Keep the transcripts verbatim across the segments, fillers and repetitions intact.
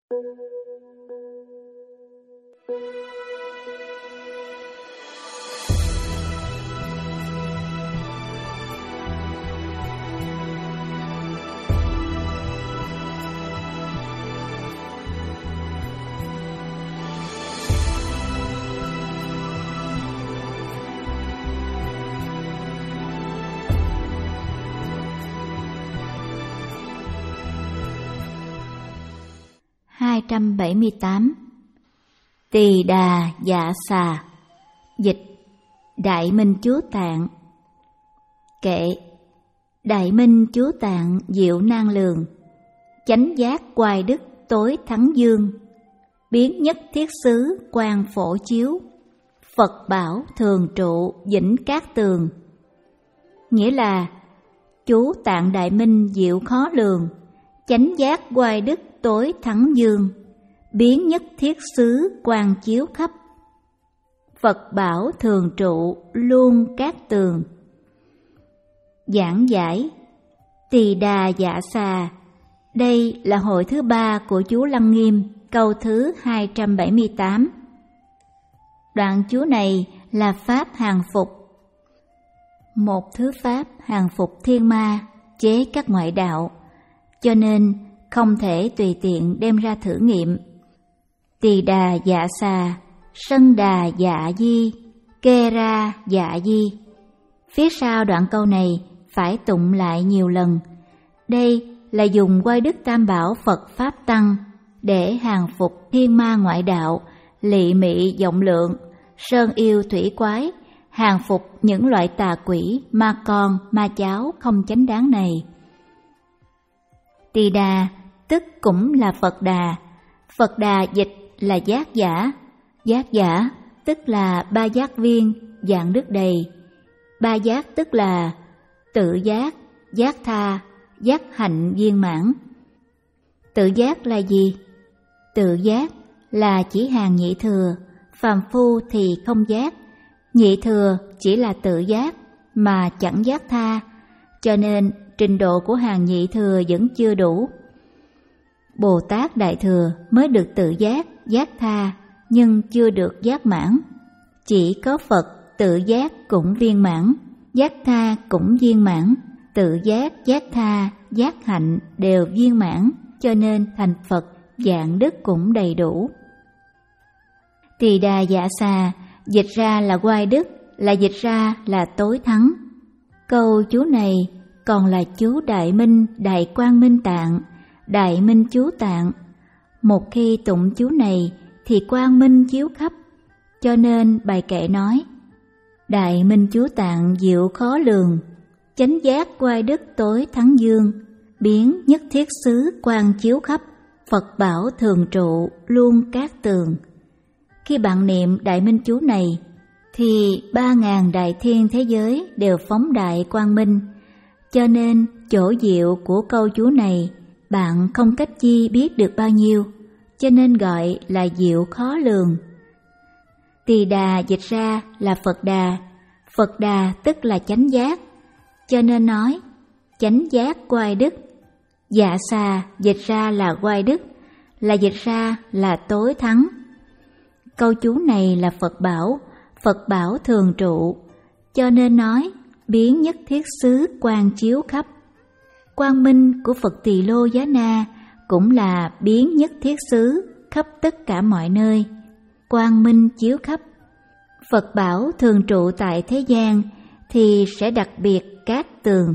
hai trăm bảy mươi tám. Tỳ Đà Dạ Xà. Dịch: Đại Minh Chúa Tạng. Kệ: Đại Minh Chúa Tạng diệu nan lường, chánh giác oai đức tối thắng dương, biến nhất thiết xứ quang phổ chiếu, Phật bảo thường trụ vĩnh cát tường. Nghĩa là chú Tạng Đại Minh diệu khó lường, chánh giác oai đức tối thắng dương, biến nhất thiết xứ quang chiếu khắp, Phật bảo thường trụ luôn cát tường. Giảng giải: Tỳ Đà Dạ Xà. Đây là hội thứ ba của chú Lăng Nghiêm, câu thứ hai trăm bảy mươi tám. Đoạn chú này là pháp hàng phục. Một thứ pháp hàng phục thiên ma, chế các ngoại đạo, cho nên không thể tùy tiện đem ra thử nghiệm. Tỳ Đà Dạ Xà, Sân Đà Dạ Di, Kê Ra Dạ Di. Phía sau đoạn câu này phải tụng lại nhiều lần. Đây là dùng oai đức tam bảo Phật Pháp Tăng để hàng phục thiên ma ngoại đạo, lị mị vọng lượng, sơn yêu thủy quái, hàng phục những loại tà quỷ, ma con, ma cháu không chánh đáng này. Tỳ Đà tức cũng là Phật Đà. Phật Đà dịch là giác giả. Giác giả tức là ba giác viên, dạng đức đầy. Ba giác tức là tự giác, giác tha, giác hạnh viên mãn. Tự giác là gì? Tự giác là chỉ hàng nhị thừa, phàm phu thì không giác. Nhị thừa chỉ là tự giác mà chẳng giác tha, cho nên trình độ của hàng nhị thừa vẫn chưa đủ. Bồ Tát Đại Thừa mới được tự giác, giác tha, nhưng chưa được giác mãn. Chỉ có Phật tự giác cũng viên mãn, giác tha cũng viên mãn, tự giác, giác tha, giác hạnh đều viên mãn, cho nên thành Phật, dạng đức cũng đầy đủ. Tỳ Đà Dạ Xà dịch ra là oai đức, là dịch ra là tối thắng. Câu chú này còn là chú Đại Minh, Đại Quang Minh Tạng, Đại Minh Chú Tạng. Một khi tụng chú này thì quang minh chiếu khắp, cho nên bài kệ nói: Đại Minh Chú Tạng diệu khó lường, chánh giác oai đức tối thắng dương, biến nhất thiết xứ quang chiếu khắp, Phật bảo thường trụ luôn cát tường. Khi bạn niệm Đại Minh chú này thì ba ngàn đại thiên thế giới đều phóng đại quang minh, cho nên chỗ diệu của câu chú này bạn không cách chi biết được bao nhiêu, cho nên gọi là diệu khó lường. Tỳ Đà dịch ra là Phật Đà. Phật Đà tức là chánh giác, cho nên nói chánh giác oai đức. Dạ Xà dịch ra là oai đức, là dịch ra là tối thắng. Câu chú này là Phật bảo, Phật bảo thường trụ, cho nên nói biến nhất thiết xứ quang chiếu khắp. Quang minh của Phật Tỳ Lô Giá Na cũng là biến nhất thiết xứ khắp tất cả mọi nơi, quang minh chiếu khắp. Phật bảo thường trụ tại thế gian thì sẽ đặc biệt cát tường.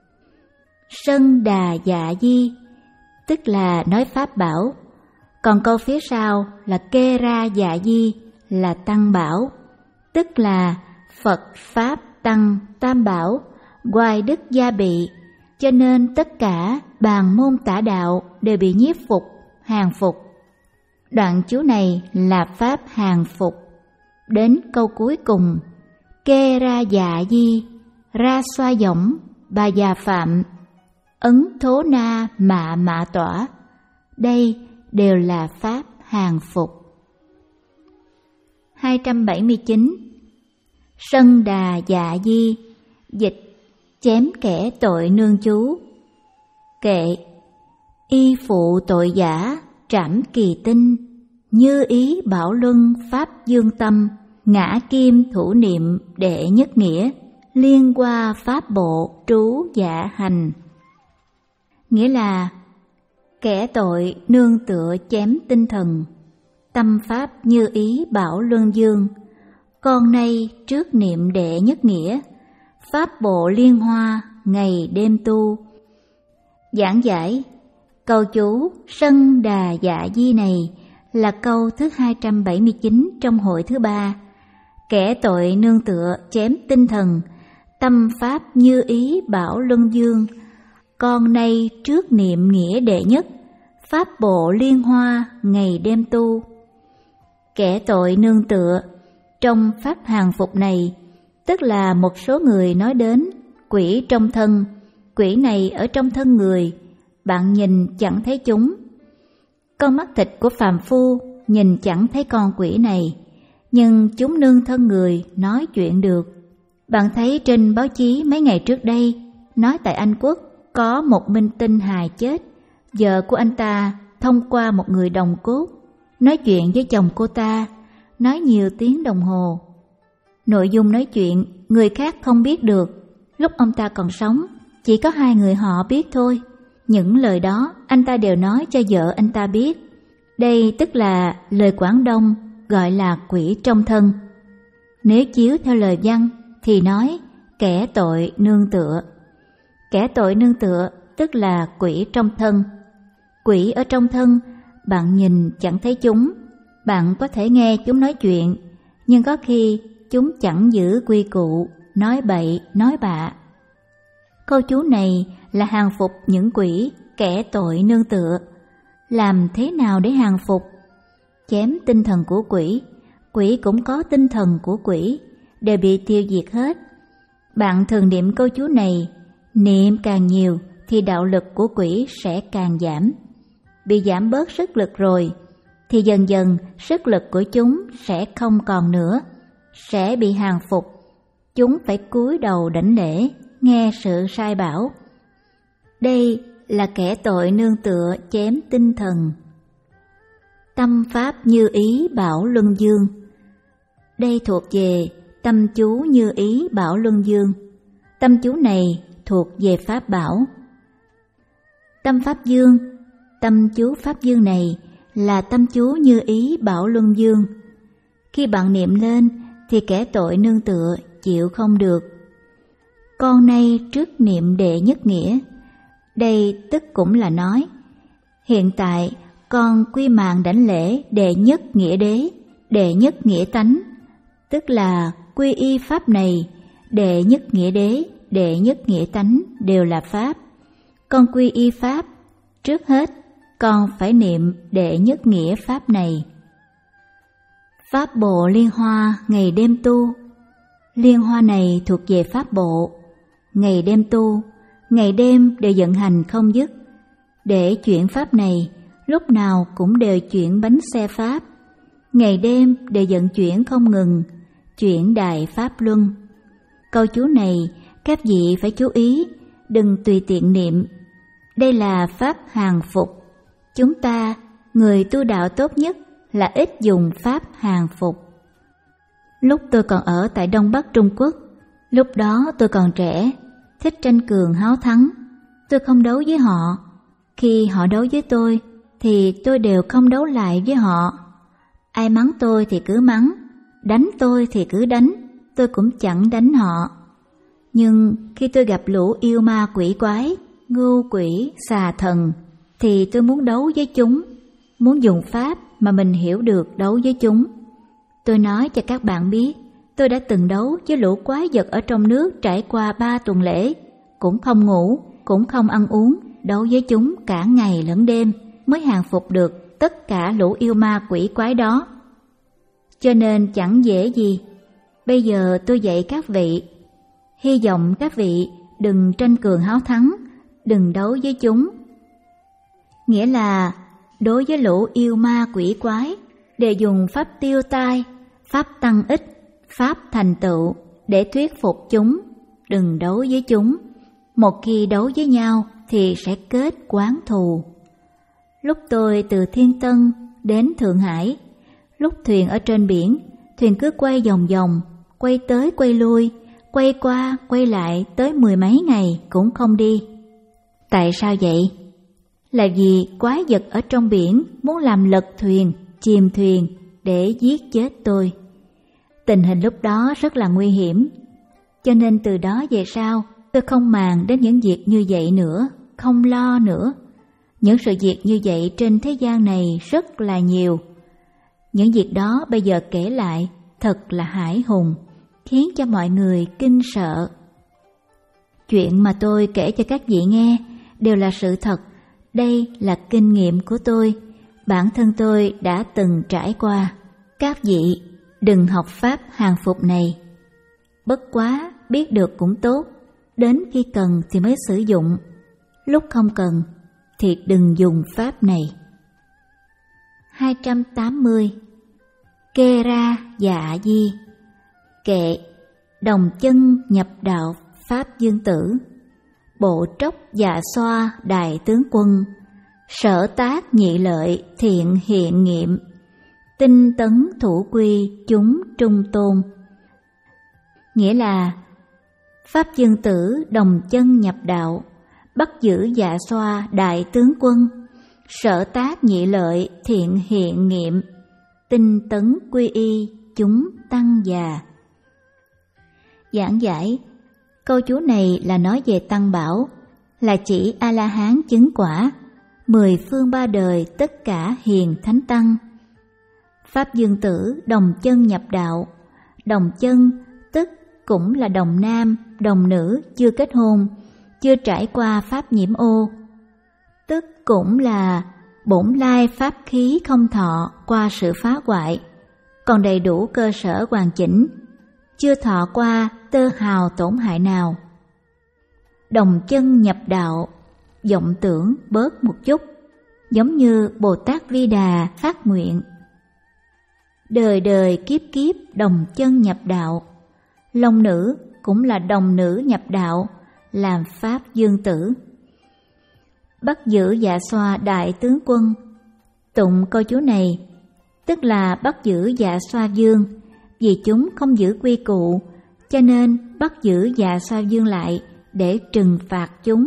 Sân Đà Dạ Di tức là nói pháp bảo, còn câu phía sau là Kê Ra Dạ Di là tăng bảo, tức là Phật Pháp Tăng tam bảo, oai đức gia bị, cho nên tất cả bàn môn tả đạo đều bị nhiếp phục, hàng phục. Đoạn chú này là pháp hàng phục. Đến câu cuối cùng, Kê Ra Dạ Di, ra xoa võng, bà già phạm, ấn thố na mạ mạ tỏa. Đây đều là pháp hàng phục. hai trăm bảy mươi chín. Sân Đà Dạ Di dịch chém kẻ tội nương chú. Kệ: y phụ tội giả trảm kỳ tinh, như ý bảo luân pháp dương tâm, ngã kim thủ niệm đệ nhất nghĩa, liên qua pháp bộ trú dạ hành. Nghĩa là kẻ tội nương tựa chém tinh thần, tâm pháp như ý bảo luân dương, con nay trước niệm đệ nhất nghĩa, pháp bộ liên hoa ngày đêm tu. Giảng giải câu chú Sân Đà Dạ Di này là câu thứ hai trăm bảy mươi chín trong hội thứ ba. Kẻ tội nương tựa chém tinh thần, tâm pháp như ý bảo luân dương, con nay trước niệm nghĩa đệ nhất, pháp bộ liên hoa ngày đêm tu. Kẻ tội nương tựa trong pháp hàng phục này, tức là một số người nói đến quỷ trong thân. Quỷ này ở trong thân người, bạn nhìn chẳng thấy chúng. Con mắt thịt của phàm phu nhìn chẳng thấy con quỷ này, nhưng chúng nương thân người nói chuyện được. Bạn thấy trên báo chí mấy ngày trước đây nói tại Anh Quốc có một minh tinh hài chết, vợ của anh ta thông qua một người đồng cốt nói chuyện với chồng cô ta, nói nhiều tiếng đồng hồ. Nội dung nói chuyện người khác không biết được, lúc ông ta còn sống chỉ có hai người họ biết thôi. Những lời đó anh ta đều nói cho vợ anh ta biết. Đây tức là lời Quảng Đông gọi là quỷ trong thân. Nếu chiếu theo lời văn thì nói kẻ tội nương tựa. Kẻ tội nương tựa tức là quỷ trong thân. Quỷ ở trong thân, bạn nhìn chẳng thấy chúng, bạn có thể nghe chúng nói chuyện, nhưng có khi chúng chẳng giữ quy củ, nói bậy, nói bạ. Câu chú này là hàng phục những quỷ, kẻ tội nương tựa. Làm thế nào để hàng phục? Chém tinh thần của quỷ, quỷ cũng có tinh thần của quỷ, đều bị tiêu diệt hết. Bạn thường niệm câu chú này, niệm càng nhiều thì đạo lực của quỷ sẽ càng giảm. Bị giảm bớt sức lực rồi, thì dần dần sức lực của chúng sẽ không còn nữa, sẽ bị hàng phục. Chúng phải cúi đầu đảnh lễ, nghe sự sai bảo. Đây là kẻ tội nương tựa chém tinh thần. Tâm pháp như ý bảo luân dương. Đây thuộc về tâm chú như ý bảo luân dương. Tâm chú này thuộc về pháp bảo. Tâm pháp dương, tâm chú pháp dương này là tâm chú như ý bảo luân dương. Khi bạn niệm lên thì kẻ tội nương tựa chịu không được. Con nay trước niệm đệ nhất nghĩa. Đây tức cũng là nói, hiện tại con quy mạng đảnh lễ đệ nhất nghĩa đế, đệ nhất nghĩa tánh, tức là quy y pháp này, đệ nhất nghĩa đế, đệ nhất nghĩa tánh đều là pháp. Con quy y pháp, trước hết con phải niệm đệ nhất nghĩa pháp này. Pháp bộ liên hoa ngày đêm tu. Liên hoa này thuộc về pháp bộ, ngày đêm tu, ngày đêm đều vận hành không dứt. Để chuyển pháp này, lúc nào cũng đều chuyển bánh xe pháp, ngày đêm đều vận chuyển không ngừng, chuyển đại pháp luân. Câu chú này các vị phải chú ý, đừng tùy tiện niệm. Đây là pháp hàng phục. Chúng ta, người tu đạo tốt nhất là ít dùng pháp hàng phục. Lúc tôi còn ở tại Đông Bắc Trung Quốc, lúc đó tôi còn trẻ, thích tranh cường háo thắng. Tôi không đấu với họ. Khi họ đấu với tôi, thì tôi đều không đấu lại với họ. Ai mắng tôi thì cứ mắng, đánh tôi thì cứ đánh, tôi cũng chẳng đánh họ. Nhưng khi tôi gặp lũ yêu ma quỷ quái, ngưu quỷ, xà thần, thì tôi muốn đấu với chúng, muốn dùng pháp mà mình hiểu được đấu với chúng. Tôi nói cho các bạn biết, tôi đã từng đấu với lũ quái vật ở trong nước trải qua ba tuần lễ, cũng không ngủ, cũng không ăn uống, đấu với chúng cả ngày lẫn đêm mới hàng phục được tất cả lũ yêu ma quỷ quái đó. Cho nên chẳng dễ gì. Bây giờ tôi dạy các vị, hy vọng các vị đừng tranh cường háo thắng, đừng đấu với chúng. Nghĩa là đối với lũ yêu ma quỷ quái, để dùng pháp tiêu tai, pháp tăng ích, pháp thành tựu để thuyết phục chúng, đừng đấu với chúng. Một khi đấu với nhau thì sẽ kết oán thù. Lúc tôi từ Thiên Tân đến Thượng Hải, lúc thuyền ở trên biển, thuyền cứ quay vòng vòng, quay tới quay lui, quay qua quay lại tới mười mấy ngày cũng không đi. Tại sao vậy? Là vì quái vật ở trong biển muốn làm lật thuyền, chìm thuyền để giết chết tôi. Tình hình lúc đó rất là nguy hiểm, cho nên từ đó về sau tôi không màng đến những việc như vậy nữa, không lo nữa. Những sự việc như vậy trên thế gian này rất là nhiều. Những việc đó bây giờ kể lại thật là hãi hùng, khiến cho mọi người kinh sợ. Chuyện mà tôi kể cho các vị nghe đều là sự thật, đây là kinh nghiệm của tôi, bản thân tôi đã từng trải qua. Các vị đừng học pháp hàng phục này. Bất quá biết được cũng tốt, đến khi cần thì mới sử dụng, lúc không cần thì đừng dùng pháp này. hai trăm tám mươi. Kê ra dạ di. Kệ đồng chân nhập đạo pháp dương tử, bộ trốc dạ xoa đại tướng quân, sở tác nhị lợi thiện hiện nghiệm, tinh tấn thủ quy chúng trung tôn. Nghĩa là pháp dương tử đồng chân nhập đạo, bắt giữ dạ xoa đại tướng quân, sở tác nhị lợi thiện hiện nghiệm, tinh tấn quy y chúng tăng già. Giảng giải, câu chú này là nói về Tăng Bảo, là chỉ A-la-hán chứng quả, mười phương ba đời tất cả hiền thánh tăng. Pháp dương tử đồng chân nhập đạo, đồng chân tức cũng là đồng nam, đồng nữ chưa kết hôn, chưa trải qua pháp nhiễm ô, tức cũng là bổn lai pháp khí không thọ qua sự phá hoại, còn đầy đủ cơ sở hoàn chỉnh, chưa thọ qua tơ hào tổn hại nào. Đồng chân nhập đạo, vọng tưởng bớt một chút, giống như Bồ Tát Vi Đà phát nguyện. Đời đời kiếp kiếp đồng chân nhập đạo, long nữ cũng là đồng nữ nhập đạo, làm pháp dương tử. Bắt giữ dạ xoa đại tướng quân, tụng câu chú này, tức là bắt giữ dạ xoa dương, vì chúng không giữ quy củ, cho nên bắt giữ dạ xoa dương lại để trừng phạt chúng.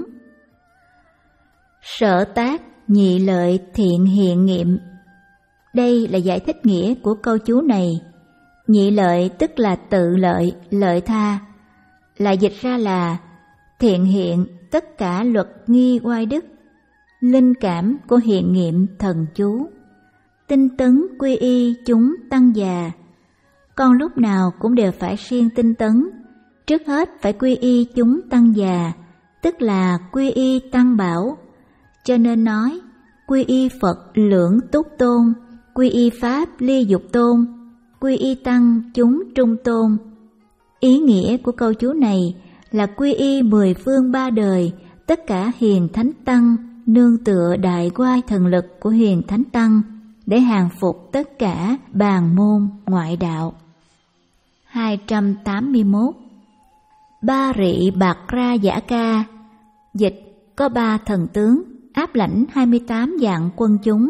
Sở tác nhị lợi thiện hiện nghiệm. Đây là giải thích nghĩa của câu chú này. Nhị lợi tức là tự lợi, lợi tha, lại dịch ra là thiện hiện tất cả luật nghi oai đức, linh cảm của hiện nghiệm thần chú, tinh tấn quy y chúng tăng già. Con lúc nào cũng đều phải siêng tinh tấn, trước hết phải quy y chúng tăng già, tức là quy y tăng bảo. Cho nên nói quy y Phật lưỡng túc tôn, quy y Pháp ly dục tôn, quy y tăng chúng trung tôn. Ý nghĩa của câu chú này là quy y mười phương ba đời tất cả hiền thánh tăng, nương tựa đại oai thần lực của hiền thánh tăng để hàng phục tất cả bàn môn ngoại đạo. hai trăm tám mươi mốt. Ba rị bạc ra giả ca. Dịch có ba thần tướng áp lãnh hai mươi tám vạn quân chúng.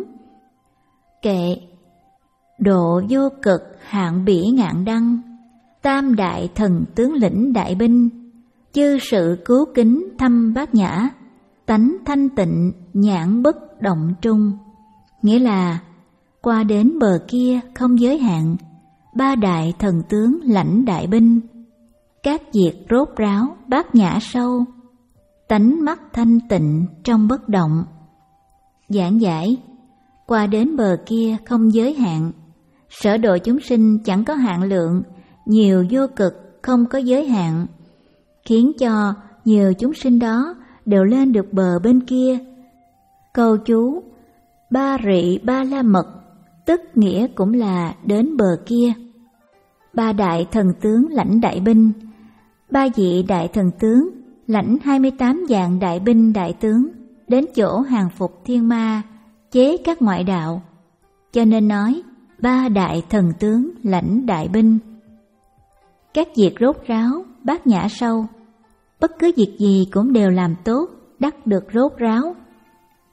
Kệ độ vô cực hạng bỉ ngạn đăng, tam đại thần tướng lĩnh đại binh, chư sự cứu kính thâm bát nhã, tánh thanh tịnh nhãn bất động trung. Nghĩa là qua đến bờ kia không giới hạn, ba đại thần tướng lãnh đại binh, các việc rốt ráo bát nhã sâu, tánh mắt thanh tịnh trong bất động. Giảng giải, qua đến bờ kia không giới hạn, sở độ chúng sinh chẳng có hạn lượng, nhiều vô cực không có giới hạn, khiến cho nhiều chúng sinh đó đều lên được bờ bên kia. Câu chú ba rị ba la mật, tức nghĩa cũng là đến bờ kia. Ba đại thần tướng lãnh đại binh, ba vị đại thần tướng lãnh hai mươi tám vạn đại binh đại tướng đến chỗ hàng phục thiên ma, chế các ngoại đạo. Cho nên nói ba đại thần tướng lãnh đại binh. Các việc rốt ráo bát nhã sâu, bất cứ việc gì cũng đều làm tốt, đắc được rốt ráo.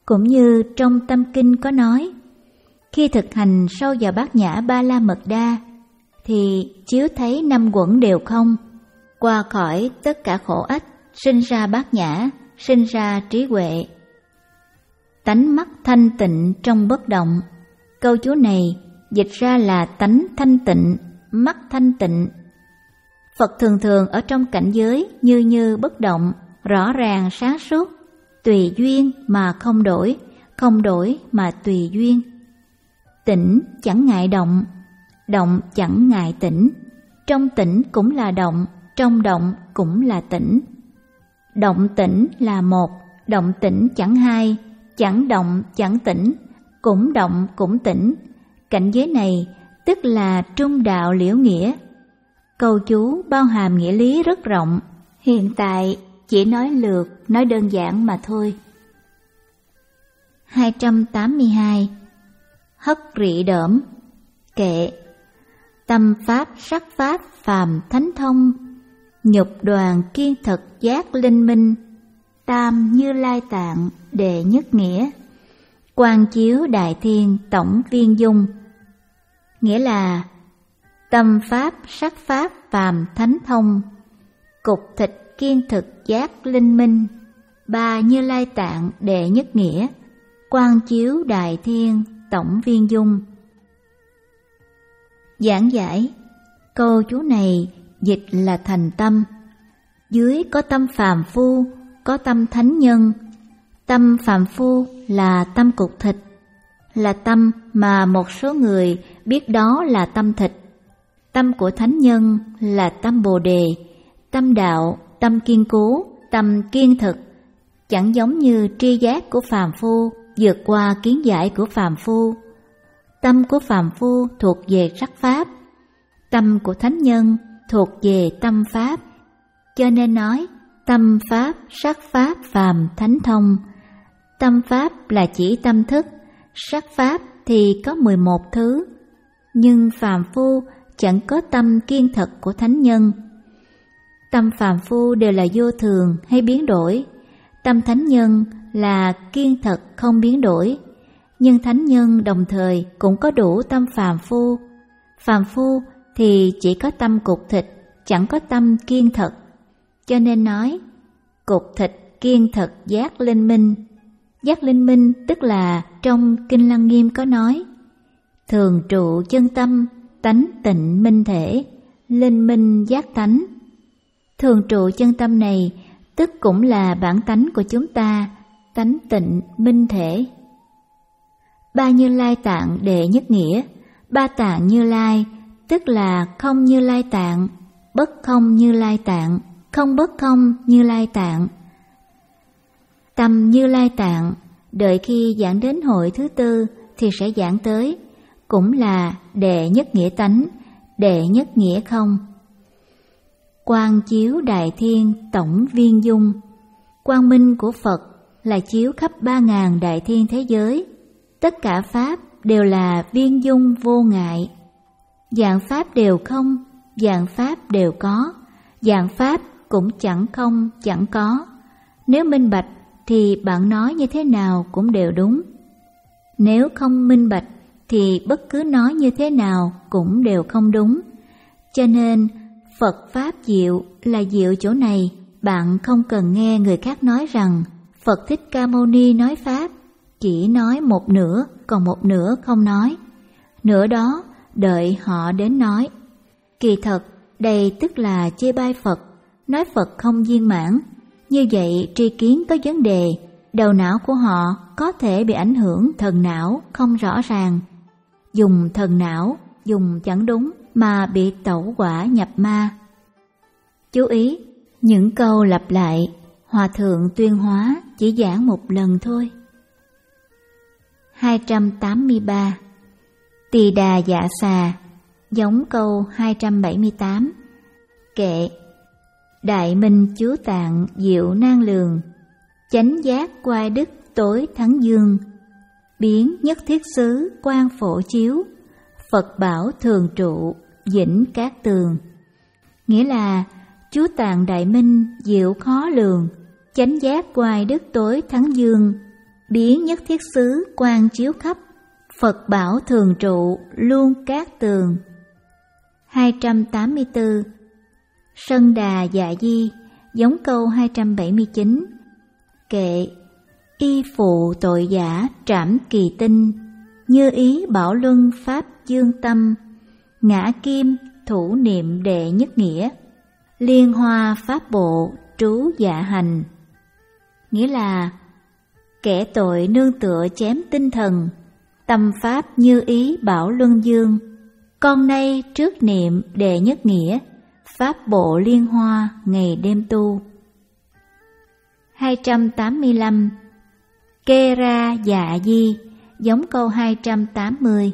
Cũng như trong Tâm Kinh có nói, khi thực hành sâu vào bát nhã ba la mật đa thì chiếu thấy năm uẩn đều không, qua khỏi tất cả khổ ách, sinh ra bát nhã, sinh ra trí huệ. Tánh mắt thanh tịnh trong bất động. Câu chú này dịch ra là tánh thanh tịnh, mắt thanh tịnh. Phật thường thường ở trong cảnh giới như như bất động, rõ ràng sáng suốt, tùy duyên mà không đổi, không đổi mà tùy duyên. Tĩnh chẳng ngại động, động chẳng ngại tĩnh. Trong tĩnh cũng là động, trong động cũng là tĩnh. Động tĩnh là một, động tĩnh chẳng hai, chẳng động chẳng tĩnh, cũng động cũng tĩnh. Cảnh giới này tức là trung đạo liễu nghĩa. Câu chú bao hàm nghĩa lý rất rộng, hiện tại chỉ nói lược, nói đơn giản mà thôi. hai trăm tám mươi hai. Hất rị đỡm. Kệ. Tâm pháp sắc pháp phàm thánh thông, nhục đoàn kiên thực giác linh minh, tam Như Lai Tạng đệ nhất nghĩa, quang chiếu đại thiên tổng viên dung. Nghĩa là tâm pháp sắc pháp phàm thánh thông, cục thịt kiên thực giác linh minh, ba Như Lai Tạng đệ nhất nghĩa, quang chiếu đại thiên tổng viên dung. Giảng giải câu chú này dịch là thành tâm. Dưới có tâm phàm phu, có tâm thánh nhân. Tâm phàm phu là tâm cục thịt, là tâm mà một số người biết đó là tâm thịt. Tâm của thánh nhân là tâm bồ đề, tâm đạo, tâm kiên cố, tâm kiên thực. Chẳng giống như tri giác của phàm phu vượt qua kiến giải của phàm phu. Tâm của phàm phu thuộc về sắc pháp, tâm của thánh nhân thuộc về tâm pháp. Cho nên nói tâm pháp sắc pháp phàm thánh thông. Tâm pháp là chỉ tâm thức, sắc pháp thì có mười một thứ. Nhưng phàm phu chẳng có tâm kiên thật của thánh nhân. Tâm phàm phu đều là vô thường hay biến đổi. Tâm thánh nhân là kiên thật không biến đổi. Nhưng thánh nhân đồng thời cũng có đủ tâm phàm phu. Phàm phu thì chỉ có tâm cục thịt, chẳng có tâm kiên thật. Cho nên nói cục thịt kiên thật giác linh minh. Giác linh minh tức là trong Kinh Lăng Nghiêm có nói thường trụ chân tâm, tánh tịnh minh thể, linh minh giác tánh. Thường trụ chân tâm này tức cũng là bản tánh của chúng ta, tánh tịnh minh thể. Ba Như Lai Tạng đệ nhất nghĩa. Ba tạng Như Lai tức là không Như Lai Tạng, bất không Như Lai Tạng, không bất không Như Lai Tạng. Tâm Như Lai Tạng đợi khi giảng đến hội thứ tư thì sẽ giảng tới, cũng là đệ nhất nghĩa tánh, đệ nhất nghĩa không. Quang chiếu đại thiên tổng viên dung. Quang minh của Phật là chiếu khắp ba ngàn đại thiên thế giới. Tất cả pháp đều là viên dung vô ngại. Dạng pháp đều không, dạng pháp đều có, dạng pháp cũng chẳng không, chẳng có. Nếu minh bạch thì bạn nói như thế nào cũng đều đúng. Nếu không minh bạch thì bất cứ nói như thế nào cũng đều không đúng. Cho nên Phật Pháp diệu là diệu chỗ này. Bạn không cần nghe người khác nói rằng Phật Thích Ca Mâu Ni nói Pháp, chỉ nói một nửa, còn một nửa không nói. Nửa đó đợi họ đến nói. Kỳ thật, đây tức là chê bai Phật, nói Phật không viên mãn. Như vậy tri kiến có vấn đề, đầu não của họ có thể bị ảnh hưởng thần não không rõ ràng. Dùng thần não, dùng chẳng đúng mà bị tẩu hỏa nhập ma. Chú ý, những câu lặp lại, Hòa Thượng Tuyên Hóa chỉ giảng một lần thôi. hai trăm tám mươi ba. Tỳ đà dạ xà, giống câu hai trăm bảy mươi tám. Kệ. Đại minh chúa tạng diệu nan lường, chánh giác quai đức tối thắng dương, biến nhất thiết xứ quang phổ chiếu, Phật bảo thường trụ vĩnh cát tường. Nghĩa là chúa tạng đại minh diệu khó lường, chánh giác quai đức tối thắng dương, biến nhất thiết xứ quang chiếu khắp, Phật bảo thường trụ luôn cát tường. hai trăm tám mươi tư. Sân đà dạ di, giống câu hai trăm bảy mươi chín. Kệ: y phụ tội giả trảm kỳ tinh, như ý bảo luân pháp dương tâm, ngã kim thủ niệm đệ nhất nghĩa, liên hoa pháp bộ trú dạ hành. Nghĩa là kẻ tội nương tựa chém tinh thần, tâm pháp như ý bảo luân dương, con nay trước niệm đệ nhất nghĩa, pháp bộ liên hoa ngày đêm tu. hai trăm tám mươi lăm. Kê ra dạ di, giống câu hai trăm tám mươi.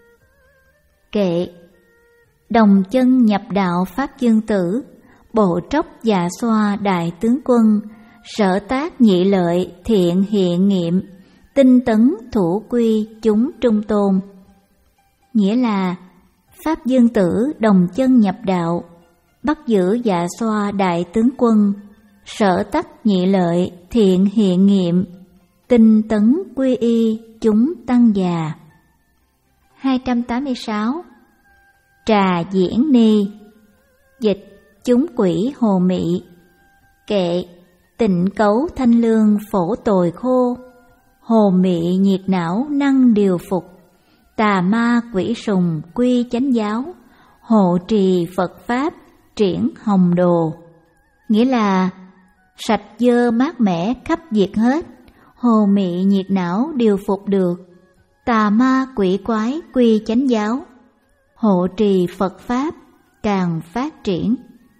Kệ: đồng chân nhập đạo pháp dương tử, bộ tróc dạ xoa đại tướng quân, sở tác nhị lợi thiện hiện nghiệm, tinh tấn thủ quy chúng trung tôn. Nghĩa là pháp dương tử đồng chân nhập đạo, bắt giữ dạ xoa đại tướng quân, sở tắc nhị lợi thiện hiện nghiệm, tinh tấn quy y chúng tăng già. hai trăm tám mươi sáu. Trà diễn ni, dịch chúng quỷ hồ mị. Kệ: tịnh cấu thanh lương phổ tồi khô, hồ mị nhiệt não năng điều phục, tà ma quỷ sùng quy chánh giáo, hộ trì Phật pháp triển hồng đồ. Nghĩa là sạch dơ mát mẻ khắp diệt hết, hồ mị nhiệt não điều phục được, tà ma quỷ quái quy chánh giáo, hộ trì Phật pháp càng phát triển.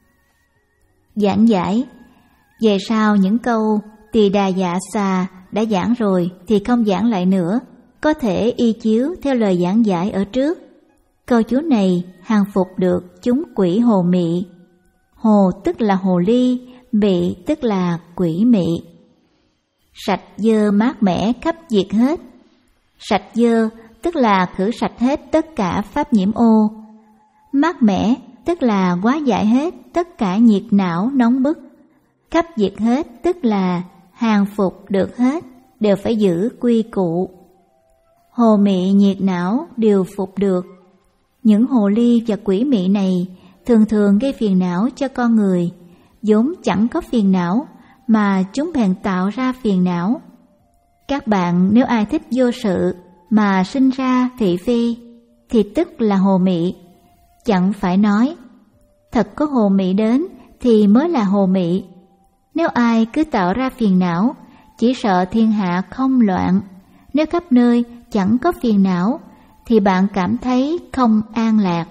Giảng giải: về sau những câu tỳ đà dạ xà đã giảng rồi thì không giảng lại nữa, có thể y chiếu theo lời giảng giải ở trước. Câu chú này hàng phục được chúng quỷ hồ mị. Hồ tức là hồ ly, mị tức là quỷ mị. Sạch dơ mát mẻ khắp diệt hết. Sạch dơ tức là khử sạch hết tất cả pháp nhiễm ô. Mát mẻ tức là hóa giải hết tất cả nhiệt não nóng bức. Khắp diệt hết tức là hàng phục được hết, đều phải giữ quy củ. Hồ mị nhiệt não đều phục được. Những hồ ly và quỷ mị này thường thường gây phiền não cho con người, vốn chẳng có phiền não mà chúng bèn tạo ra phiền não. Các bạn nếu ai thích vô sự mà sinh ra thị phi thì tức là hồ mị. Chẳng phải nói thật có hồ mị đến thì mới là hồ mị. Nếu ai cứ tạo ra phiền não, chỉ sợ thiên hạ không loạn. Nếu khắp nơi chẳng có phiền não thì bạn cảm thấy không an lạc.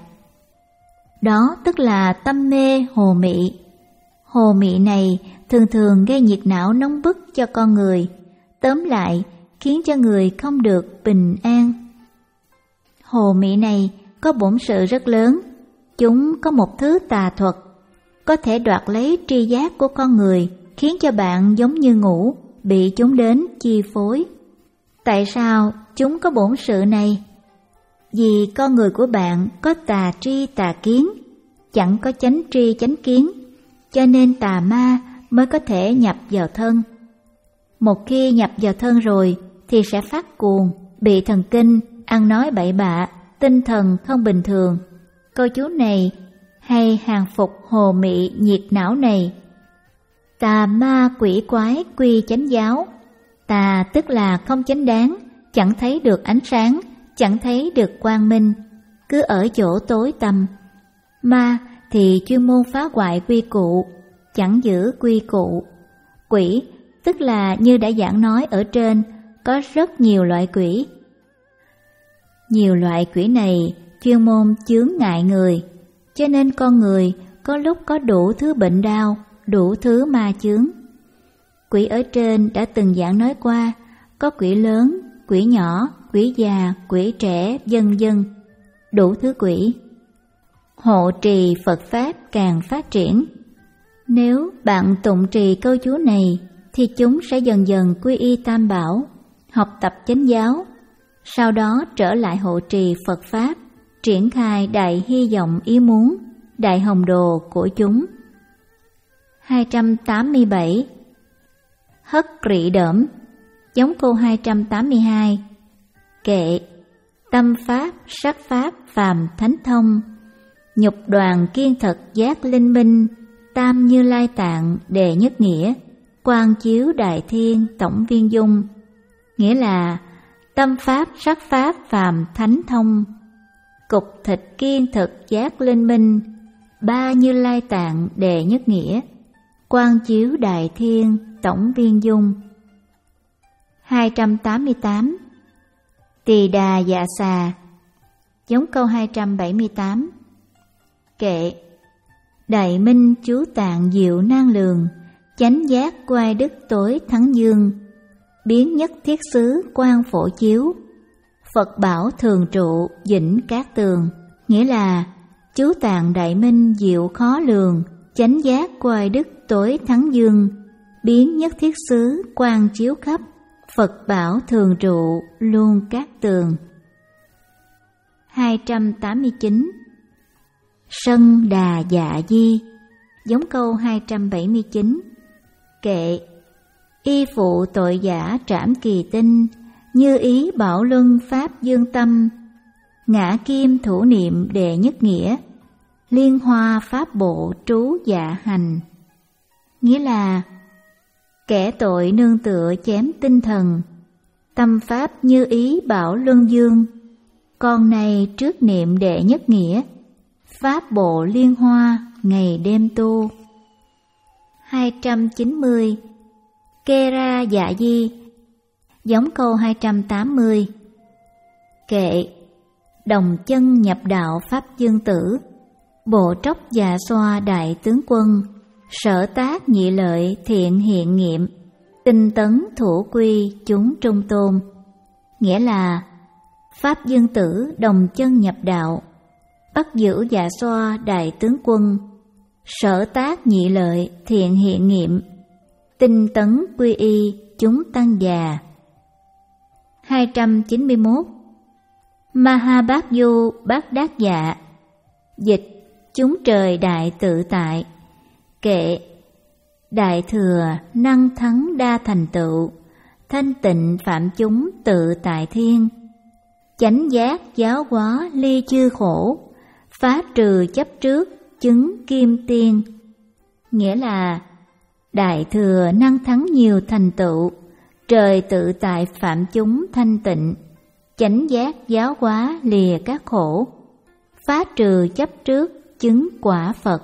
Đó tức là tâm mê hồ mị. Hồ mị này thường thường gây nhiệt não nóng bức cho con người, tóm lại khiến cho người không được bình an. Hồ mị này có bổn sự rất lớn. Chúng có một thứ tà thuật, có thể đoạt lấy tri giác của con người, khiến cho bạn giống như ngủ, bị chúng đến chi phối. Tại sao chúng có bổn sự này? Vì con người của bạn có tà tri tà kiến, chẳng có chánh tri chánh kiến, cho nên tà ma mới có thể nhập vào thân. Một khi nhập vào thân rồi thì sẽ phát cuồng, bị thần kinh, ăn nói bậy bạ, tinh thần không bình thường. Câu chú này hay hàng phục hồ mị nhiệt não này. Tà ma quỷ quái quy chánh giáo. Tà tức là không chánh đáng, chẳng thấy được ánh sáng, chẳng thấy được quang minh, cứ ở chỗ tối tăm. Ma thì chuyên môn phá hoại quy củ, chẳng giữ quy củ. Quỷ tức là như đã giảng nói ở trên, có rất nhiều loại quỷ. Nhiều loại quỷ này chuyên môn chướng ngại người, cho nên con người có lúc có đủ thứ bệnh đau, đủ thứ ma chướng. Quỷ ở trên đã từng giảng nói qua, có quỷ lớn, quỷ nhỏ, quỷ già, quỷ trẻ, vân vân, đủ thứ quỷ. Hộ trì Phật Pháp càng phát triển. Nếu bạn tụng trì câu chú này thì chúng sẽ dần dần quy y Tam Bảo, học tập chánh giáo, sau đó trở lại hộ trì Phật Pháp, triển khai đại hy vọng ý muốn, đại hồng đồ của chúng. hai trăm tám mươi bảy. Hất rị đỡm, Giống câu hai trăm tám mươi hai. Kệ, tâm pháp, sắc pháp, phàm thánh thông, nhục đoàn kiên thật giác linh minh, tam như lai tạng đệ nhất nghĩa, quang chiếu đại thiên tổng viên dung. Nghĩa là tâm pháp, sắc pháp, phàm thánh thông, cục thịt kiên thực giác linh minh, ba như lai tạng đệ nhất nghĩa, quang chiếu đại thiên tổng viên dung. hai trăm tám mươi tám. Tỳ đà dạ xà. Giống câu hai trăm bảy mươi tám. Kệ, đại minh chú tạng diệu nan lường, chánh giác quai đức tối thắng dương, biến nhất thiết xứ quang phổ chiếu, Phật bảo thường trụ vĩnh cát tường. Nghĩa là chú tạng đại minh diệu khó lường, chánh giác quai đức tối thắng dương, biến nhất thiết xứ quang chiếu khắp, Phật bảo thường trụ luôn cát tường. hai trăm tám mươi chín. Sân đà dạ di. Giống câu hai trăm bảy mươi chín. Kệ, y phụ tội giả trảm kỳ tinh, như ý bảo luân pháp dương tâm, ngã kim thủ niệm đệ nhất nghĩa, liên hoa pháp bộ trú dạ hành. Nghĩa là kẻ tội nương tựa chém tinh thần, tâm pháp như ý bảo luân dương, con này trước niệm đệ nhất nghĩa, pháp bộ liên hoa ngày đêm tu. hai trăm chín mươi. Kê ra dạ di. Giống câu hai trăm tám mươi. Kệ, đồng chân nhập đạo pháp dương tử, bộ tróc dạ xoa đại tướng quân, sở tác nhị lợi thiện hiện nghiệm, tinh tấn thủ quy chúng trung tôn. Nghĩa là pháp dương tử đồng chân nhập đạo, bắt giữ dạ xoa đại tướng quân, sở tác nhị lợi thiện hiện nghiệm, tinh tấn quy y chúng tăng già. hai trăm chín mươi mốt. Maha Bát Du Bát Đát Dạ. Dịch chúng trời đại tự tại. Kệ, đại thừa năng thắng đa thành tựu, thanh tịnh phạm chúng tự tại thiên, chánh giác giáo hóa ly chư khổ, phá trừ chấp trước chứng kim tiên. Nghĩa là đại thừa năng thắng nhiều thành tựu, trời tự tại phạm chúng thanh tịnh, chánh giác giáo hóa lìa các khổ, phá trừ chấp trước chứng quả Phật.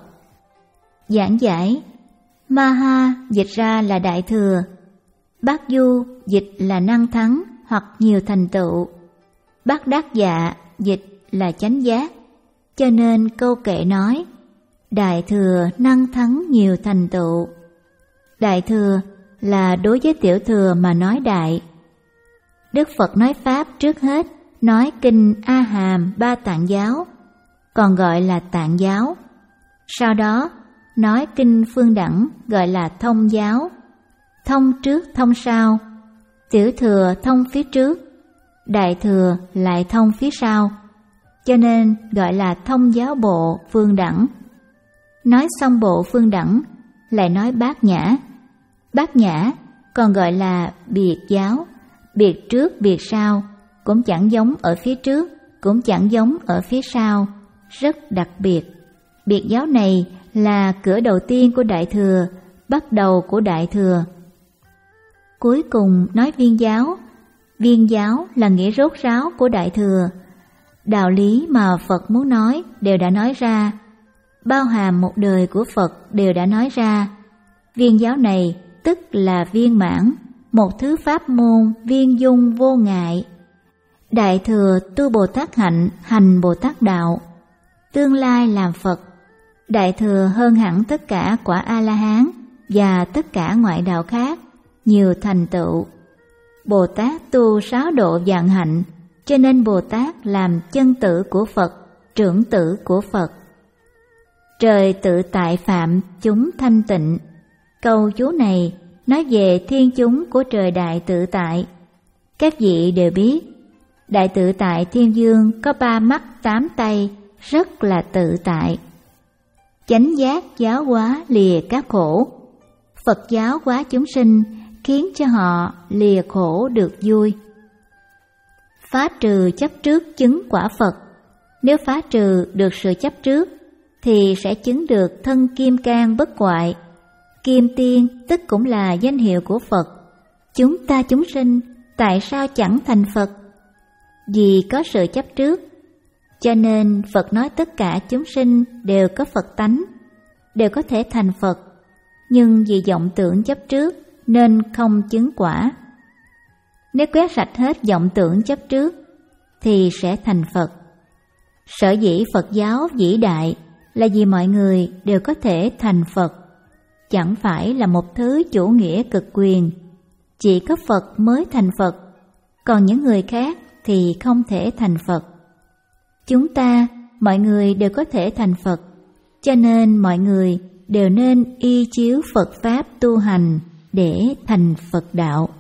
Giảng giải: Maha dịch ra là đại thừa, Bát Du dịch là năng thắng hoặc nhiều thành tựu, Bát Đát Dạ dịch là chánh giác. Cho nên câu kệ nói đại thừa năng thắng nhiều thành tựu. Đại thừa là đối với tiểu thừa mà nói đại. Đức Phật nói Pháp trước hết nói kinh A Hàm Ba Tạng Giáo, còn gọi là Tạng Giáo. Sau đó nói kinh Phương Đẳng gọi là Thông Giáo. Thông trước thông sau, tiểu thừa thông phía trước, đại thừa lại thông phía sau, cho nên gọi là Thông Giáo Bộ Phương Đẳng. Nói xong Bộ Phương Đẳng lại nói Bát Nhã. Bát Nhã còn gọi là biệt giáo, biệt trước biệt sau, cũng chẳng giống ở phía trước, cũng chẳng giống ở phía sau, rất đặc biệt. Biệt giáo này là cửa đầu tiên của đại thừa, bắt đầu của đại thừa. Cuối cùng nói viên giáo. Viên giáo là nghĩa rốt ráo của đại thừa. Đạo lý mà Phật muốn nói đều đã nói ra, bao hàm một đời của Phật đều đã nói ra. Viên giáo này tức là viên mãn, một thứ pháp môn viên dung vô ngại. Đại thừa tu Bồ Tát hạnh, hành Bồ Tát đạo, tương lai làm Phật. Đại thừa hơn hẳn tất cả quả A-la-hán và tất cả ngoại đạo khác, nhiều thành tựu. Bồ Tát tu sáu độ vạn hạnh, cho nên Bồ Tát làm chân tử của Phật, trưởng tử của Phật. Trời tự tại phạm chúng thanh tịnh. Câu chú này nói về thiên chúng của trời đại tự tại. Các vị đều biết, đại tự tại thiên dương có ba mắt tám tay, rất là tự tại. Chánh giác giáo hóa lìa các khổ, Phật giáo hóa chúng sinh, khiến cho họ lìa khổ được vui. Phá trừ chấp trước chứng quả Phật. Nếu phá trừ được sự chấp trước thì sẽ chứng được thân kim cang bất hoại. Kim tiên tức cũng là danh hiệu của Phật. Chúng ta chúng sinh tại sao chẳng thành Phật? Vì có sự chấp trước, cho nên Phật nói tất cả chúng sinh đều có Phật tánh, đều có thể thành Phật, nhưng vì vọng tưởng chấp trước nên không chứng quả. Nếu quét sạch hết vọng tưởng chấp trước thì sẽ thành Phật. Sở dĩ Phật giáo vĩ đại là vì mọi người đều có thể thành Phật, chẳng phải là một thứ chủ nghĩa cực quyền. Chỉ có Phật mới thành Phật, còn những người khác thì không thể thành Phật. Chúng ta, mọi người đều có thể thành Phật, cho nên mọi người đều nên y chiếu Phật Pháp tu hành để thành Phật đạo.